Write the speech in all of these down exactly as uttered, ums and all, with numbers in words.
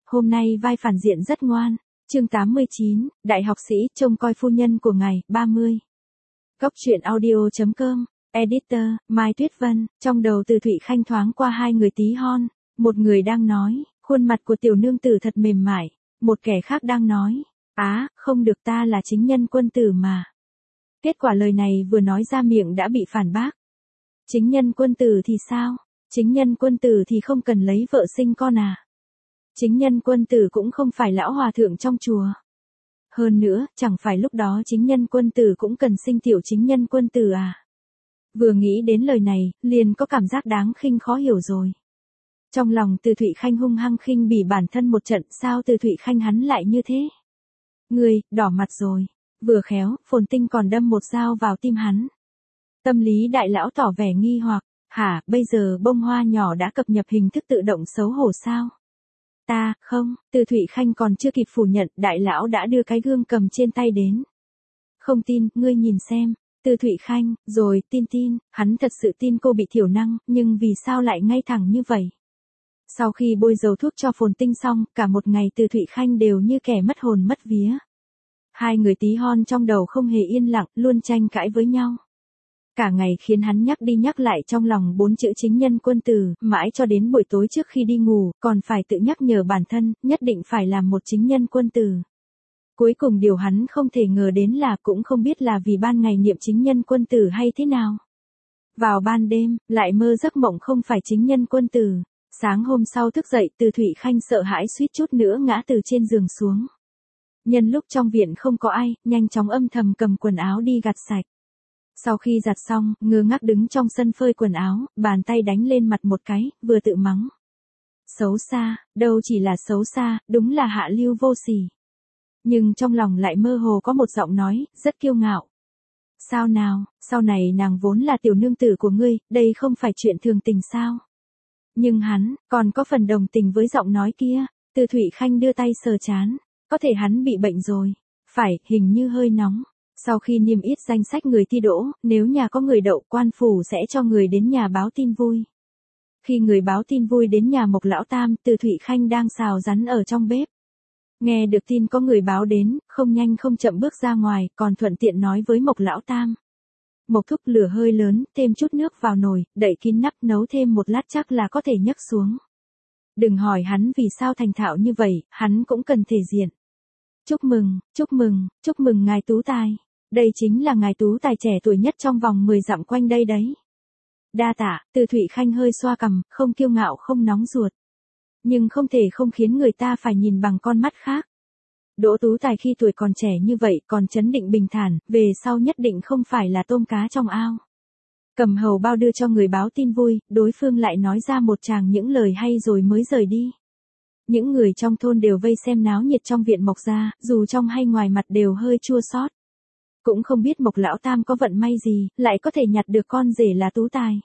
hôm nay vai phản diện rất ngoan. Chương tám mươi chín, Đại học sĩ trông coi phu nhân của ngài, ba mươi. Góc truyện audio chấm com, Editor, Mai Tuyết Vân, trong đầu Từ Thụy Khanh thoáng qua hai người tí hon, một người đang nói, khuôn mặt của tiểu nương tử thật mềm mại, một kẻ khác đang nói, á, không được ta là chính nhân quân tử mà. Kết quả lời này vừa nói ra miệng đã bị phản bác. Chính nhân quân tử thì sao? Chính nhân quân tử thì không cần lấy vợ sinh con à? Chính nhân quân tử cũng không phải lão hòa thượng trong chùa. Hơn nữa, chẳng phải lúc đó chính nhân quân tử cũng cần sinh tiểu chính nhân quân tử à? Vừa nghĩ đến lời này, liền có cảm giác đáng khinh khó hiểu rồi. Trong lòng Từ Thụy Khanh hung hăng khinh bỉ bản thân một trận, sao Từ Thụy Khanh hắn lại như thế? Người, đỏ mặt rồi. Vừa khéo, Phồn Tinh còn đâm một dao vào tim hắn. Tâm lý đại lão tỏ vẻ nghi hoặc, hả, bây giờ bông hoa nhỏ đã cập nhật hình thức tự động xấu hổ sao? Ta, không, Từ Thụy Khanh còn chưa kịp phủ nhận, đại lão đã đưa cái gương cầm trên tay đến. Không tin, ngươi nhìn xem. Từ Thụy Khanh, rồi, tin tin, hắn thật sự tin cô bị thiểu năng, nhưng vì sao lại ngay thẳng như vậy? Sau khi bôi dầu thuốc cho Phồn Tinh xong, cả một ngày Từ Thụy Khanh đều như kẻ mất hồn mất vía. Hai người tí hon trong đầu không hề yên lặng, luôn tranh cãi với nhau. Cả ngày khiến hắn nhắc đi nhắc lại trong lòng bốn chữ chính nhân quân tử, mãi cho đến buổi tối trước khi đi ngủ, còn phải tự nhắc nhở bản thân, nhất định phải làm một chính nhân quân tử. Cuối cùng điều hắn không thể ngờ đến là cũng không biết là vì ban ngày niệm chính nhân quân tử hay thế nào. Vào ban đêm, lại mơ giấc mộng không phải chính nhân quân tử. Sáng hôm sau thức dậy, Từ Thụy Khanh sợ hãi suýt chút nữa ngã từ trên giường xuống. Nhân lúc trong viện không có ai, nhanh chóng âm thầm cầm quần áo đi gặt sạch. Sau khi giặt xong, ngơ ngác đứng trong sân phơi quần áo, bàn tay đánh lên mặt một cái, vừa tự mắng. Xấu xa, đâu chỉ là xấu xa, đúng là hạ lưu vô sỉ. Nhưng trong lòng lại mơ hồ có một giọng nói, rất kiêu ngạo. Sao nào, sau này nàng vốn là tiểu nương tử của ngươi, đây không phải chuyện thường tình sao? Nhưng hắn, còn có phần đồng tình với giọng nói kia. Từ Thụy Khanh đưa tay sờ trán. Có thể hắn bị bệnh rồi. Phải, hình như hơi nóng. Sau khi niêm yết danh sách người thi đỗ, nếu nhà có người đậu, quan phủ sẽ cho người đến nhà báo tin vui. Khi người báo tin vui đến nhà Mộc Lão Tam, Từ Thụy Khanh đang xào rắn ở trong bếp. Nghe được tin có người báo đến, không nhanh không chậm bước ra ngoài, còn thuận tiện nói với Mộc Lão Tam. Mộc thúc, lửa hơi lớn, thêm chút nước vào nồi, đậy kín nắp, nấu thêm một lát chắc là có thể nhấc xuống. Đừng hỏi hắn vì sao thành thạo như vậy, hắn cũng cần thể diện. Chúc mừng, chúc mừng, chúc mừng ngài tú tài. Đây chính là ngài tú tài trẻ tuổi nhất trong vòng mười dặm quanh đây đấy. Đa tạ, Từ Thụy Khanh hơi xoa cằm, không kiêu ngạo không nóng ruột. Nhưng không thể không khiến người ta phải nhìn bằng con mắt khác. Đỗ tú tài khi tuổi còn trẻ như vậy còn trấn định bình thản, về sau nhất định không phải là tôm cá trong ao. Cầm hầu bao đưa cho người báo tin vui, đối phương lại nói ra một tràng những lời hay rồi mới rời đi. Những người trong thôn đều vây xem náo nhiệt trong viện Mộc gia, dù trong hay ngoài mặt đều hơi chua xót. Cũng không biết Mộc Lão Tam có vận may gì, lại có thể nhặt được con rể là tú tài.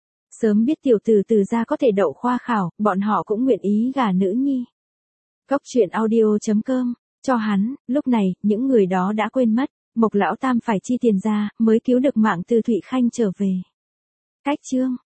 Sớm biết tiểu tử Từ gia có thể đậu khoa khảo, bọn họ cũng nguyện ý gả nữ nhi. Góc truyện audio chấm com, cho hắn, lúc này, những người đó đã quên mất, Mộc Lão Tam phải chi tiền ra, mới cứu được mạng Từ Thụy Khanh trở về. Cách chương